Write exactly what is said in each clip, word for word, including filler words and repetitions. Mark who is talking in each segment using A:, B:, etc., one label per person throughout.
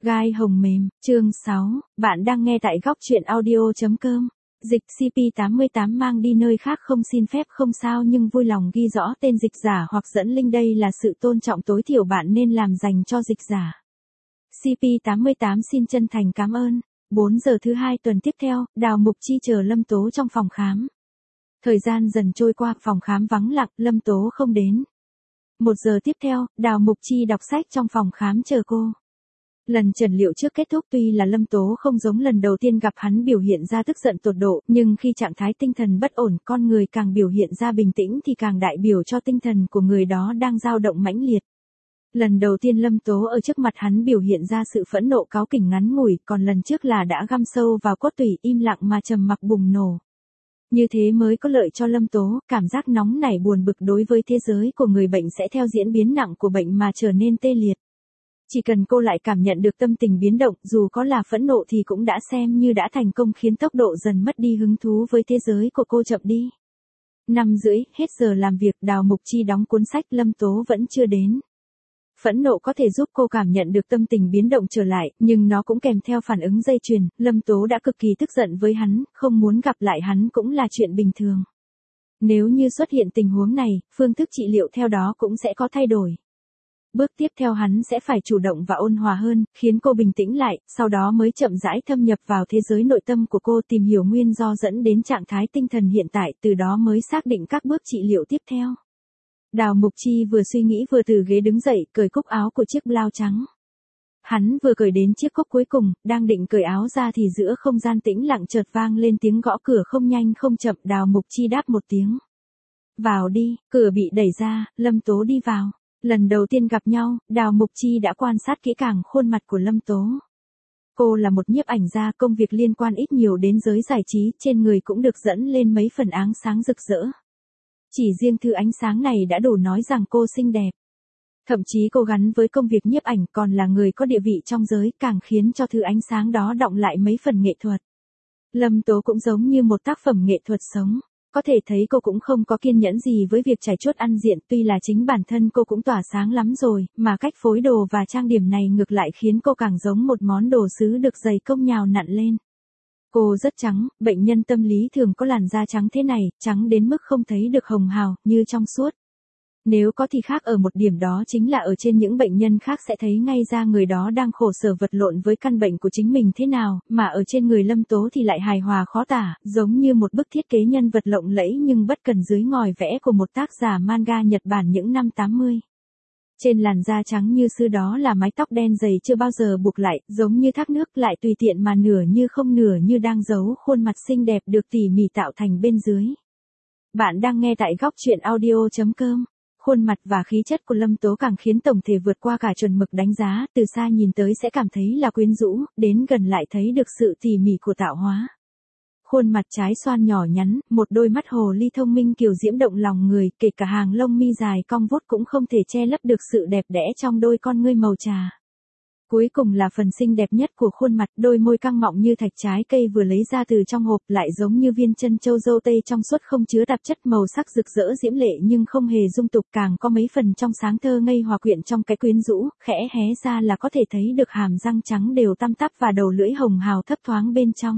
A: Gai hồng mềm, chương sáu, bạn đang nghe tại góc truyện audio.com. Dịch xê pê tám mươi tám mang đi nơi khác không xin phép không sao nhưng vui lòng ghi rõ tên dịch giả hoặc dẫn link, đây là sự tôn trọng tối thiểu bạn nên làm dành cho dịch giả. xê pê tám mươi tám xin chân thành cảm ơn. bốn giờ thứ hai tuần tiếp theo, Đào Mục Chi chờ Lâm Tố trong phòng khám. Thời gian dần trôi qua, phòng khám vắng lặng, Lâm Tố không đến. Một giờ tiếp theo, Đào Mục Chi đọc sách trong phòng khám chờ cô. Lần trần liệu trước kết thúc, tuy là Lâm Tố không giống lần đầu tiên gặp hắn biểu hiện ra tức giận tột độ, nhưng khi trạng thái tinh thần bất ổn, con người càng biểu hiện ra bình tĩnh thì càng đại biểu cho tinh thần của người đó đang dao động mãnh liệt. Lần đầu tiên Lâm Tố ở trước mặt hắn biểu hiện ra sự phẫn nộ cáu kỉnh ngắn ngủi, còn lần trước là đã găm sâu vào cốt tủy, im lặng mà trầm mặc bùng nổ. Như thế mới có lợi cho Lâm Tố, cảm giác nóng nảy buồn bực đối với thế giới của người bệnh sẽ theo diễn biến nặng của bệnh mà trở nên tê liệt. Chỉ cần cô lại cảm nhận được tâm tình biến động, dù có là phẫn nộ thì cũng đã xem như đã thành công khiến tốc độ dần mất đi hứng thú với thế giới của cô chậm đi. Năm rưỡi, hết giờ làm việc, Đào Mục Chi đóng cuốn sách, Lâm Tố vẫn chưa đến. Phẫn nộ có thể giúp cô cảm nhận được tâm tình biến động trở lại, nhưng nó cũng kèm theo phản ứng dây chuyền, Lâm Tố đã cực kỳ tức giận với hắn, không muốn gặp lại hắn cũng là chuyện bình thường. Nếu như xuất hiện tình huống này, phương thức trị liệu theo đó cũng sẽ có thay đổi. Bước tiếp theo hắn sẽ phải chủ động và ôn hòa hơn, khiến cô bình tĩnh lại, sau đó mới chậm rãi thâm nhập vào thế giới nội tâm của cô, tìm hiểu nguyên do dẫn đến trạng thái tinh thần hiện tại, từ đó mới xác định các bước trị liệu tiếp theo. Đào Mục Chi vừa suy nghĩ vừa từ ghế đứng dậy, cởi cúc áo của chiếc blau trắng. Hắn vừa cởi đến chiếc cúc cuối cùng, đang định cởi áo ra thì giữa không gian tĩnh lặng chợt vang lên tiếng gõ cửa không nhanh không chậm, Đào Mục Chi đáp một tiếng. Vào đi, cửa bị đẩy ra, Lâm Tố đi vào. Lần đầu tiên gặp nhau, Đào Mục Chi đã quan sát kỹ càng khuôn mặt của Lâm Tố. Cô là một nhiếp ảnh gia, công việc liên quan ít nhiều đến giới giải trí, trên người cũng được dẫn lên mấy phần áng sáng rực rỡ. Chỉ riêng thứ ánh sáng này đã đủ nói rằng cô xinh đẹp. Thậm chí cô gắn với công việc nhiếp ảnh còn là người có địa vị trong giới, càng khiến cho thứ ánh sáng đó đọng lại mấy phần nghệ thuật. Lâm Tố cũng giống như một tác phẩm nghệ thuật sống. Có thể thấy cô cũng không có kiên nhẫn gì với việc trải chuốt ăn diện, tuy là chính bản thân cô cũng tỏa sáng lắm rồi, mà cách phối đồ và trang điểm này ngược lại khiến cô càng giống một món đồ sứ được dày công nhào nặn lên. Cô rất trắng, bệnh nhân tâm lý thường có làn da trắng thế này, trắng đến mức không thấy được hồng hào, như trong suốt. Nếu có thì khác ở một điểm, đó chính là ở trên những bệnh nhân khác sẽ thấy ngay ra người đó đang khổ sở vật lộn với căn bệnh của chính mình thế nào, mà ở trên người Lâm Tố thì lại hài hòa khó tả, giống như một bức thiết kế nhân vật lộng lẫy nhưng bất cần dưới ngòi vẽ của một tác giả manga Nhật Bản những năm tám mươi. Trên làn da trắng như sứ đó là mái tóc đen dày chưa bao giờ buộc lại, giống như thác nước, lại tùy tiện mà nửa như không nửa như đang giấu khuôn mặt xinh đẹp được tỉ mỉ tạo thành bên dưới. Bạn đang nghe tại góc truyện audio.com. Khuôn mặt và khí chất của Lâm Tố càng khiến tổng thể vượt qua cả chuẩn mực đánh giá, từ xa nhìn tới sẽ cảm thấy là quyến rũ, đến gần lại thấy được sự tỉ mỉ của tạo hóa. Khuôn mặt trái xoan nhỏ nhắn, một đôi mắt hồ ly thông minh kiều diễm động lòng người, kể cả hàng lông mi dài cong vút cũng không thể che lấp được sự đẹp đẽ trong đôi con ngươi màu trà. Cuối cùng là phần xinh đẹp nhất của khuôn mặt, đôi môi căng mọng như thạch trái cây vừa lấy ra từ trong hộp, lại giống như viên chân châu dâu tây trong suốt không chứa tạp chất, màu sắc rực rỡ diễm lệ nhưng không hề dung tục, càng có mấy phần trong sáng thơ ngây hòa quyện trong cái quyến rũ, khẽ hé ra là có thể thấy được hàm răng trắng đều tăm tắp và đầu lưỡi hồng hào thấp thoáng bên trong.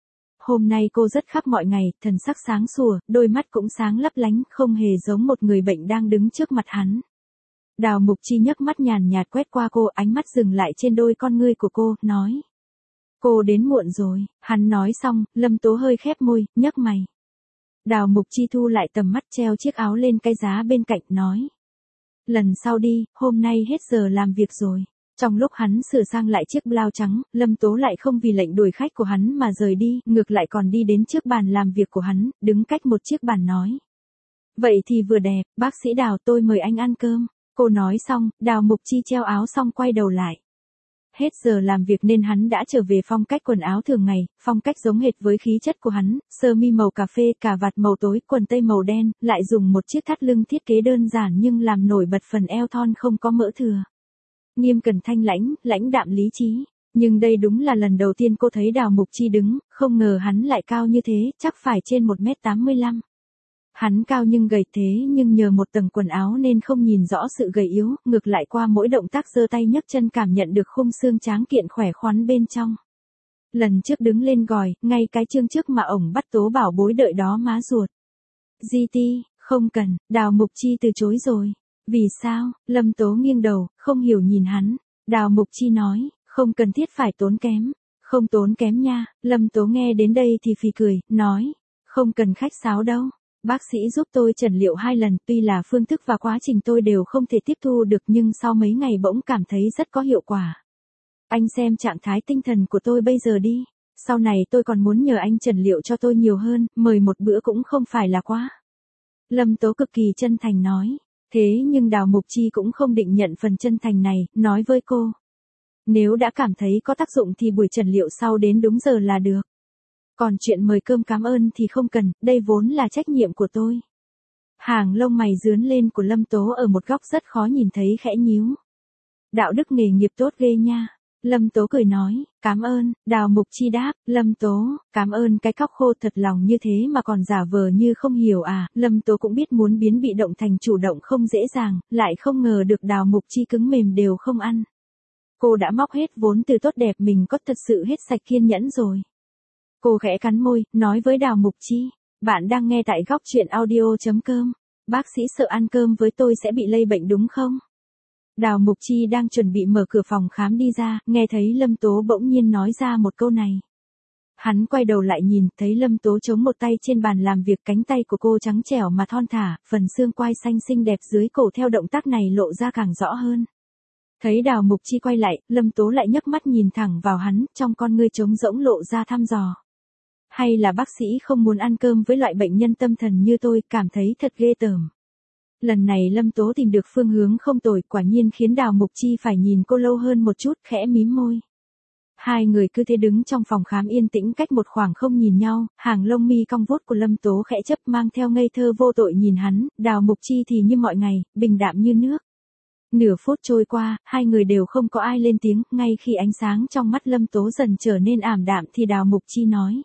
A: Hôm nay cô rất khác mọi ngày, thần sắc sáng sủa, đôi mắt cũng sáng lấp lánh, không hề giống một người bệnh đang đứng trước mặt hắn. Đào Mục Chi nhấc mắt nhàn nhạt quét qua cô, ánh mắt dừng lại trên đôi con ngươi của cô, nói. Cô đến muộn rồi, hắn nói xong, Lâm Tố hơi khép môi, nhấc mày. Đào Mục Chi thu lại tầm mắt, treo chiếc áo lên cái giá bên cạnh, nói. Lần sau đi, hôm nay hết giờ làm việc rồi. Trong lúc hắn sửa sang lại chiếc blau trắng, Lâm Tố lại không vì lệnh đuổi khách của hắn mà rời đi, ngược lại còn đi đến trước bàn làm việc của hắn, đứng cách một chiếc bàn nói. Vậy thì vừa đẹp, bác sĩ Đào, tôi mời anh ăn cơm. Cô nói xong, Đào Mục Chi treo áo xong quay đầu lại. Hết giờ làm việc nên hắn đã trở về phong cách quần áo thường ngày, phong cách giống hệt với khí chất của hắn, sơ mi màu cà phê, cà vạt màu tối, quần tây màu đen, lại dùng một chiếc thắt lưng thiết kế đơn giản nhưng làm nổi bật phần eo thon không có mỡ thừa. Nghiêm cẩn thanh lãnh, lãnh đạm lý trí. Nhưng đây đúng là lần đầu tiên cô thấy Đào Mục Chi đứng, không ngờ hắn lại cao như thế, chắc phải trên một mét tám mươi lăm. Hắn cao nhưng gầy thế nhưng nhờ một tầng quần áo nên không nhìn rõ sự gầy yếu, ngược lại qua mỗi động tác giơ tay nhấc chân cảm nhận được khung xương tráng kiện khỏe khoắn bên trong. Lần trước đứng lên gòi, ngay cái chương trước mà ổng bắt Tố bảo bối đợi đó má ruột. giê tê, không cần, Đào Mục Chi từ chối rồi. Vì sao? Lâm Tố nghiêng đầu, không hiểu nhìn hắn. Đào Mục Chi nói, không cần thiết phải tốn kém. Không tốn kém nha. Lâm Tố nghe đến đây thì phì cười, nói, không cần khách sáo đâu. Bác sĩ giúp tôi chẩn liệu hai lần, tuy là phương thức và quá trình tôi đều không thể tiếp thu được nhưng sau mấy ngày bỗng cảm thấy rất có hiệu quả. Anh xem trạng thái tinh thần của tôi bây giờ đi. Sau này tôi còn muốn nhờ anh chẩn liệu cho tôi nhiều hơn, mời một bữa cũng không phải là quá. Lâm Tố cực kỳ chân thành nói. Thế nhưng Đào Mục Chi cũng không định nhận phần chân thành này, nói với cô. Nếu đã cảm thấy có tác dụng thì buổi chẩn liệu sau đến đúng giờ là được. Còn chuyện mời cơm cảm ơn thì không cần, đây vốn là trách nhiệm của tôi. Hàng lông mày dướn lên của Lâm Tố ở một góc rất khó nhìn thấy khẽ nhíu. Đạo đức nghề nghiệp tốt ghê nha. Lâm Tố cười nói, cảm ơn. Đào Mục Chi đáp, Lâm Tố, cảm ơn cái cóc khô thật lòng như thế mà còn giả vờ như không hiểu à. Lâm Tố cũng biết muốn biến bị động thành chủ động không dễ dàng, lại không ngờ được Đào Mục Chi cứng mềm đều không ăn. Cô đã móc hết vốn từ tốt đẹp mình có thật sự hết sạch kiên nhẫn rồi. Cô khẽ cắn môi, nói với Đào Mục Chi, bạn đang nghe tại góc truyện audio.com. Bác sĩ sợ ăn cơm với tôi sẽ bị lây bệnh đúng không? Đào Mục Chi đang chuẩn bị mở cửa phòng khám đi ra, nghe thấy Lâm Tố bỗng nhiên nói ra một câu này. Hắn quay đầu lại nhìn, thấy Lâm Tố chống một tay trên bàn làm việc, cánh tay của cô trắng trẻo mà thon thả, phần xương quai xanh xinh đẹp dưới cổ theo động tác này lộ ra càng rõ hơn. Thấy Đào Mục Chi quay lại, Lâm Tố lại nhấc mắt nhìn thẳng vào hắn, trong con ngươi trống rỗng lộ ra thăm dò. Hay là bác sĩ không muốn ăn cơm với loại bệnh nhân tâm thần như tôi, cảm thấy thật ghê tởm. Lần này Lâm Tố tìm được phương hướng không tồi, quả nhiên khiến Đào Mục Chi phải nhìn cô lâu hơn một chút, khẽ mím môi. Hai người cứ thế đứng trong phòng khám yên tĩnh cách một khoảng không nhìn nhau, hàng lông mi cong vuốt của Lâm Tố khẽ chấp mang theo ngây thơ vô tội nhìn hắn, Đào Mục Chi thì như mọi ngày, bình đạm như nước. Nửa phút trôi qua, hai người đều không có ai lên tiếng, ngay khi ánh sáng trong mắt Lâm Tố dần trở nên ảm đạm thì Đào Mục Chi nói.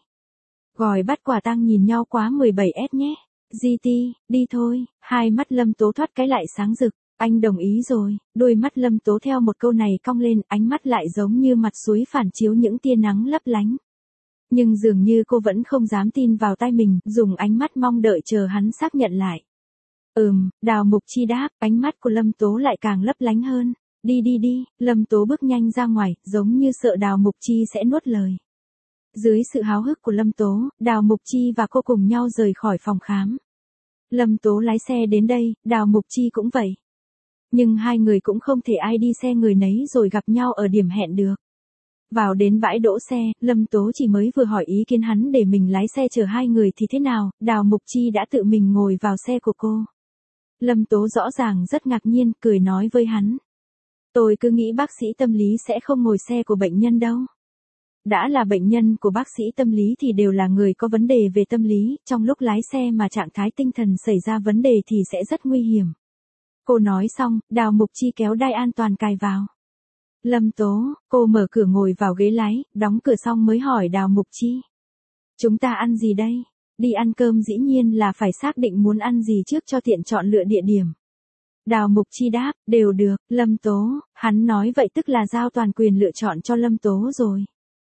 A: Gòi bắt quả tang nhìn nhau quá mười bảy S nhé. giê tê, đi thôi. Hai mắt Lâm Tố thoát cái lại sáng rực. Anh đồng ý rồi. Đôi mắt Lâm Tố theo một câu này cong lên, ánh mắt lại giống như mặt suối phản chiếu những tia nắng lấp lánh. Nhưng dường như cô vẫn không dám tin vào tai mình, dùng ánh mắt mong đợi chờ hắn xác nhận lại. Ừm, Đào Mục Chi đáp, ánh mắt của Lâm Tố lại càng lấp lánh hơn. Đi đi đi. Lâm Tố bước nhanh ra ngoài, giống như sợ Đào Mục Chi sẽ nuốt lời. Dưới sự háo hức của Lâm Tố, Đào Mục Chi và cô cùng nhau rời khỏi phòng khám. Lâm Tố lái xe đến đây, Đào Mục Chi cũng vậy. Nhưng hai người cũng không thể ai đi xe người nấy rồi gặp nhau ở điểm hẹn được. Vào đến bãi đỗ xe, Lâm Tố chỉ mới vừa hỏi ý kiến hắn để mình lái xe chở hai người thì thế nào, Đào Mục Chi đã tự mình ngồi vào xe của cô. Lâm Tố rõ ràng rất ngạc nhiên, cười nói với hắn. Tôi cứ nghĩ bác sĩ tâm lý sẽ không ngồi xe của bệnh nhân đâu. Đã là bệnh nhân của bác sĩ tâm lý thì đều là người có vấn đề về tâm lý, trong lúc lái xe mà trạng thái tinh thần xảy ra vấn đề thì sẽ rất nguy hiểm. Cô nói xong, Đào Mục Chi kéo đai an toàn cài vào. Lâm Tố, cô mở cửa ngồi vào ghế lái, đóng cửa xong mới hỏi Đào Mục Chi. Chúng ta ăn gì đây? Đi ăn cơm dĩ nhiên là phải xác định muốn ăn gì trước cho tiện chọn lựa địa điểm. Đào Mục Chi đáp, đều được, Lâm Tố, hắn nói vậy tức là giao toàn quyền lựa chọn cho Lâm Tố rồi.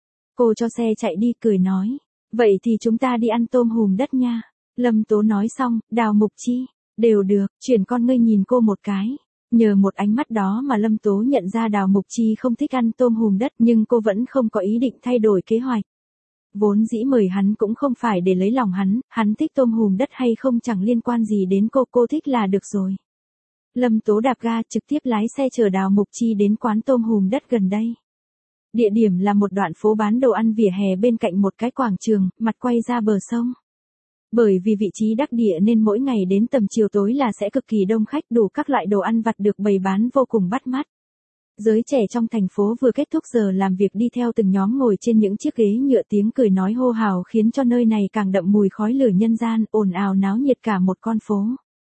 A: Cô cho xe chạy đi cười nói. Vậy thì chúng ta đi ăn tôm hùm đất nha. Lâm Tố nói xong, Đào Mục Chi. Đều được, chuyển con ngươi nhìn cô một cái. Nhờ một ánh mắt đó mà Lâm Tố nhận ra Đào Mục Chi không thích ăn tôm hùm đất nhưng cô vẫn không có ý định thay đổi kế hoạch. Vốn dĩ mời hắn cũng không phải để lấy lòng hắn, hắn thích tôm hùm đất hay không chẳng liên quan gì đến cô, cô thích là được rồi. Lâm Tố đạp ga trực tiếp lái xe chở Đào Mục Chi đến quán tôm hùm đất gần đây. Địa điểm là một đoạn phố bán đồ ăn vỉa hè bên cạnh một cái quảng trường, mặt quay ra bờ sông. Bởi vì vị trí đắc địa nên mỗi ngày đến tầm chiều tối là sẽ cực kỳ đông khách, đủ các loại đồ ăn vặt được bày bán vô cùng bắt mắt. Giới trẻ trong thành phố vừa kết thúc giờ làm việc đi theo từng nhóm ngồi trên những chiếc ghế nhựa, tiếng cười nói hô hào khiến cho nơi này càng đậm mùi khói lửa nhân gian, ồn ào náo nhiệt cả một con phố.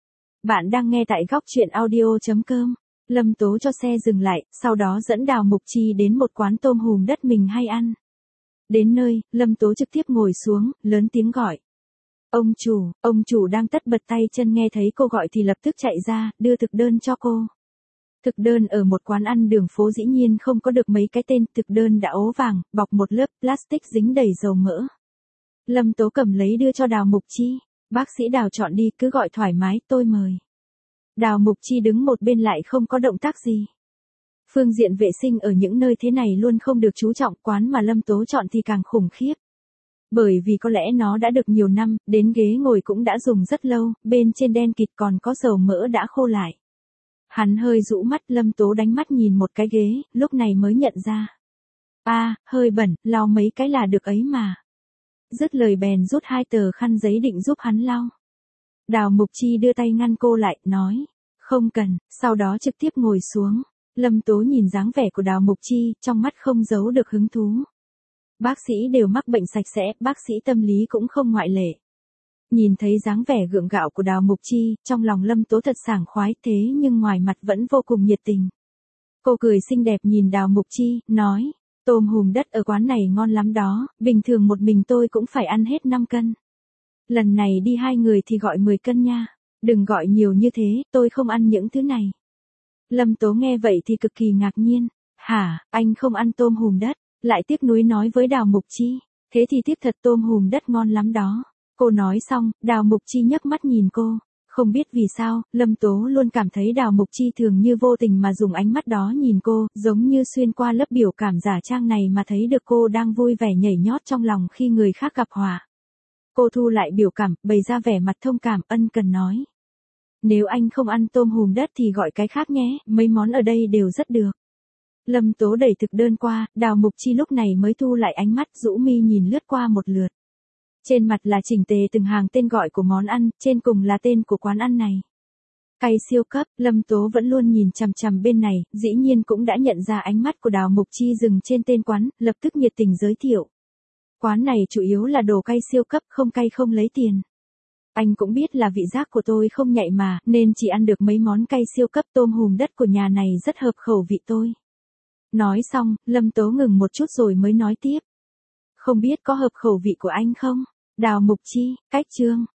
A: Bạn đang nghe tại góc truyện audio.com. Lâm Tố cho xe dừng lại, sau đó dẫn Đào Mục Chi đến một quán tôm hùm đất mình hay ăn. Đến nơi, Lâm Tố trực tiếp ngồi xuống, lớn tiếng gọi. Ông chủ, ông chủ đang tất bật tay chân nghe thấy cô gọi thì lập tức chạy ra, đưa thực đơn cho cô. Thực đơn ở một quán ăn đường phố dĩ nhiên không có được mấy cái tên, thực đơn đã ố vàng, bọc một lớp plastic dính đầy dầu mỡ. Lâm Tố cầm lấy đưa cho Đào Mục Chi, bác sĩ Đào chọn đi, cứ gọi thoải mái, tôi mời. Đào Mục Chi đứng một bên lại không có động tác gì. Phương diện vệ sinh ở những nơi thế này luôn không được chú trọng, quán mà Lâm Tố chọn thì càng khủng khiếp. Bởi vì có lẽ nó đã được nhiều năm, đến ghế ngồi cũng đã dùng rất lâu, bên trên đen kịt còn có dầu mỡ đã khô lại. Hắn hơi rũ mắt, Lâm Tố đánh mắt nhìn một cái ghế, lúc này mới nhận ra. a à, hơi bẩn, lau mấy cái là được ấy mà. Dứt lời bèn rút hai tờ khăn giấy định giúp hắn lau. Đào Mục Chi đưa tay ngăn cô lại, nói, không cần, sau đó trực tiếp ngồi xuống. Lâm Tố nhìn dáng vẻ của Đào Mục Chi, trong mắt không giấu được hứng thú. Bác sĩ đều mắc bệnh sạch sẽ, bác sĩ tâm lý cũng không ngoại lệ. Nhìn thấy dáng vẻ gượng gạo của Đào Mục Chi, trong lòng Lâm Tố thật sảng khoái, thế nhưng ngoài mặt vẫn vô cùng nhiệt tình. Cô cười xinh đẹp nhìn Đào Mục Chi, nói, tôm hùm đất ở quán này ngon lắm đó, bình thường một mình tôi cũng phải ăn hết năm cân. Lần này đi hai người thì gọi mười cân nha, đừng gọi nhiều như thế, tôi không ăn những thứ này. Lâm Tố nghe vậy thì cực kỳ ngạc nhiên, hả, anh không ăn tôm hùm đất, lại tiếc nuối nói với Đào Mục Chi, thế thì tiếc thật, tôm hùm đất ngon lắm đó. Cô nói xong, Đào Mục Chi nhấc mắt nhìn cô, không biết vì sao, Lâm Tố luôn cảm thấy Đào Mục Chi thường như vô tình mà dùng ánh mắt đó nhìn cô, giống như xuyên qua lớp biểu cảm giả trang này mà thấy được cô đang vui vẻ nhảy nhót trong lòng khi người khác gặp họa. Cô thu lại biểu cảm, bày ra vẻ mặt thông cảm, ân cần nói. Nếu anh không ăn tôm hùm đất thì gọi cái khác nhé, mấy món ở đây đều rất được. Lâm Tố đẩy thực đơn qua, Đào Mục Chi lúc này mới thu lại ánh mắt, rũ mi nhìn lướt qua một lượt. Trên mặt là chỉnh tề từng hàng tên gọi của món ăn, trên cùng là tên của quán ăn này. Cay siêu cấp, Lâm Tố vẫn luôn nhìn chằm chằm bên này, dĩ nhiên cũng đã nhận ra ánh mắt của Đào Mục Chi dừng trên tên quán, lập tức nhiệt tình giới thiệu. Quán này chủ yếu là đồ cay siêu cấp, không cay không lấy tiền. Anh cũng biết là vị giác của tôi không nhạy mà, nên chỉ ăn được mấy món cay siêu cấp, tôm hùm đất của nhà này rất hợp khẩu vị tôi. Nói xong, Lâm Tố ngừng một chút rồi mới nói tiếp. Không biết có hợp khẩu vị của anh không? Đào Mục Chi, cách chương.